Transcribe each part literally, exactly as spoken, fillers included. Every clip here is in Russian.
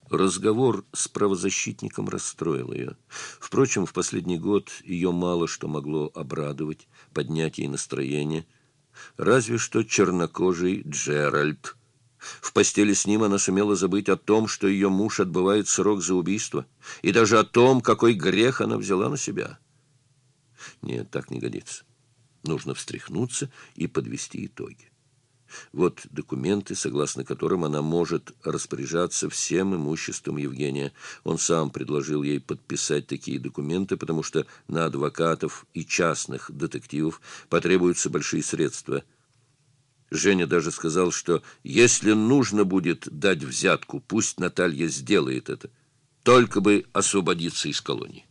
Разговор с правозащитником расстроил ее. Впрочем, в последний год ее мало что могло обрадовать, поднять ей настроение. Разве что чернокожий Джеральд. В постели с ним она сумела забыть о том, что ее муж отбывает срок за убийство, и даже о том, какой грех она взяла на себя. Нет, так не годится. Нужно встряхнуться и подвести итоги. Вот документы, согласно которым она может распоряжаться всем имуществом Евгения. Он сам предложил ей подписать такие документы, потому что на адвокатов и частных детективов потребуются большие средства. Женя даже сказал, что если нужно будет дать взятку, пусть Наталья сделает это, только бы освободиться из колонии.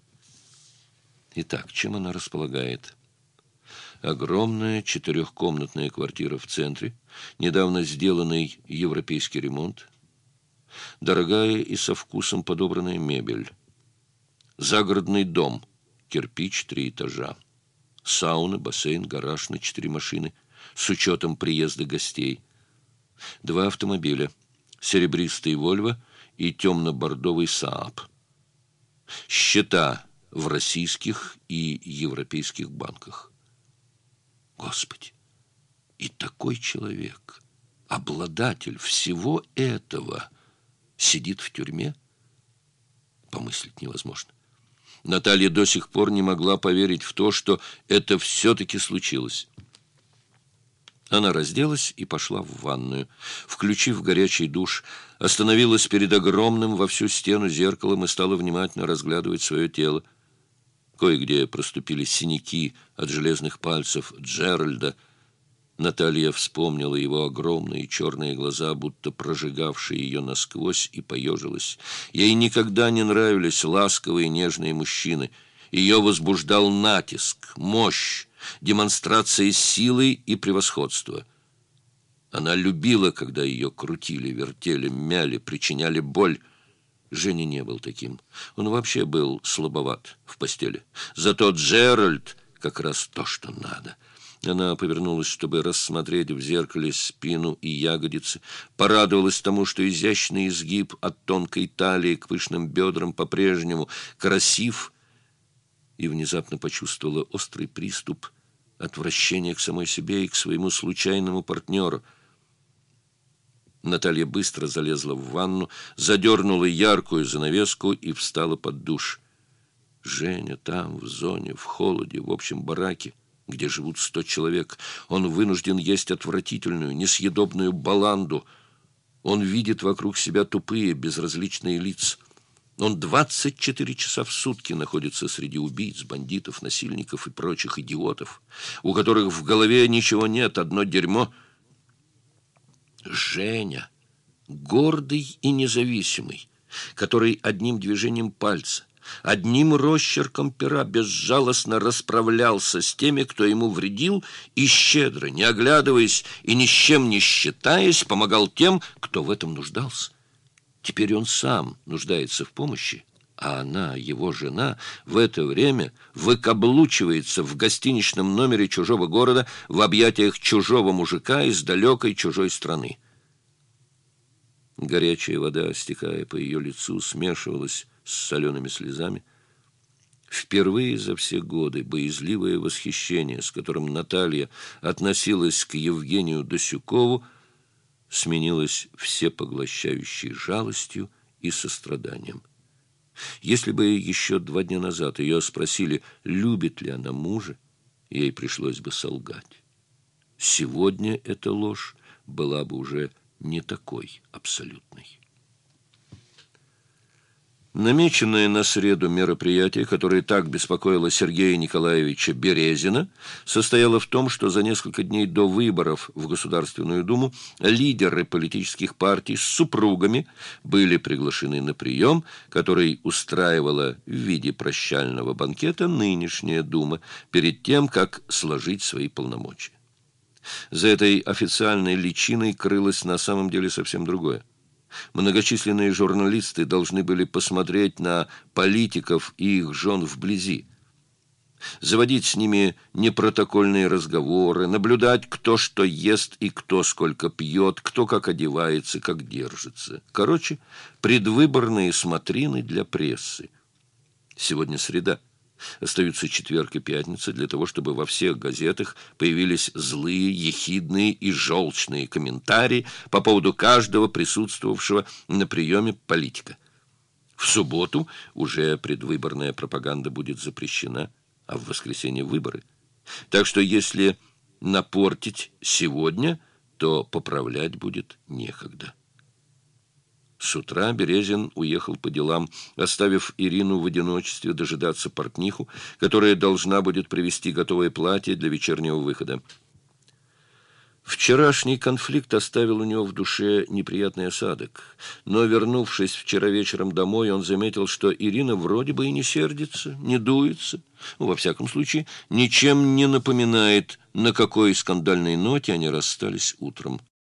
Итак, чем она располагает? Огромная четырехкомнатная квартира в центре, недавно сделанный европейский ремонт, дорогая и со вкусом подобранная мебель, загородный дом, кирпич, три этажа, сауна, бассейн, гараж на четыре машины, с учетом приезда гостей, два автомобиля, серебристый «Вольво» и темно-бордовый «Сааб», счета в российских и европейских банках. Господи! И такой человек, обладатель всего этого, сидит в тюрьме? Помыслить невозможно. Наталья до сих пор не могла поверить в то, что это все-таки случилось. Она разделась и пошла в ванную. Включив горячий душ, остановилась перед огромным во всю стену зеркалом и стала внимательно разглядывать свое тело. Кое-где проступили синяки от железных пальцев Джеральда. Наталья вспомнила его огромные черные глаза, будто прожигавшие ее насквозь, и поежилась. Ей никогда не нравились ласковые нежные мужчины. Ее возбуждал натиск, мощь, демонстрация силы и превосходства. Она любила, когда ее крутили, вертели, мяли, причиняли боль. Женя не был таким. Он вообще был слабоват в постели. Зато Джеральд как раз то, что надо. Она повернулась, чтобы рассмотреть в зеркале спину и ягодицы, порадовалась тому, что изящный изгиб от тонкой талии к пышным бедрам по-прежнему красив, и внезапно почувствовала острый приступ отвращения к самой себе и к своему случайному партнеру. Наталья быстро залезла в ванну, задернула яркую занавеску и встала под душ. Женя там, в зоне, в холоде, в общем бараке, где живут сто человек. Он вынужден есть отвратительную, несъедобную баланду. Он видит вокруг себя тупые, безразличные лица. Он двадцать четыре часа в сутки находится среди убийц, бандитов, насильников и прочих идиотов, у которых в голове ничего нет, одно дерьмо. Женя, гордый и независимый, который одним движением пальца, одним росчерком пера безжалостно расправлялся с теми, кто ему вредил, и щедро, не оглядываясь и ни с чем не считаясь, помогал тем, кто в этом нуждался. Теперь он сам нуждается в помощи, а она, его жена, в это время выкаблучивается в гостиничном номере чужого города в объятиях чужого мужика из далекой чужой страны. Горячая вода, стекая по ее лицу, смешивалась с солеными слезами. Впервые за все годы боязливое восхищение, с которым Наталья относилась к Евгению Досюкову, сменилось всепоглощающей жалостью и состраданием. Если бы еще два дня назад ее спросили, любит ли она мужа, ей пришлось бы солгать. Сегодня эта ложь была бы уже не такой абсолютной. Намеченное на среду мероприятие, которое так беспокоило Сергея Николаевича Березина, состояло в том, что за несколько дней до выборов в Государственную Думу лидеры политических партий с супругами были приглашены на прием, который устраивала в виде прощального банкета нынешняя Дума перед тем, как сложить свои полномочия. За этой официальной личиной крылось на самом деле совсем другое. Многочисленные журналисты должны были посмотреть на политиков и их жен вблизи. заводить с ними непротокольные разговоры, наблюдать, кто что ест и кто сколько пьет, кто как одевается, как держится. Короче, предвыборные смотрины для прессы. Сегодня среда. Остаются четверг и пятница для того, чтобы во всех газетах появились злые, ехидные и желчные комментарии по поводу каждого присутствовавшего на приеме политика. В субботу уже предвыборная пропаганда будет запрещена, а в воскресенье выборы. Так что если напортить сегодня, то поправлять будет некогда. С утра Березин уехал по делам, оставив Ирину в одиночестве дожидаться портниху, которая должна будет привезти готовое платье для вечернего выхода. Вчерашний конфликт оставил у него в душе неприятный осадок. Но, вернувшись вчера вечером домой, он заметил, что Ирина вроде бы и не сердится, не дуется. Ну, во всяком случае, ничем не напоминает, на какой скандальной ноте они расстались утром.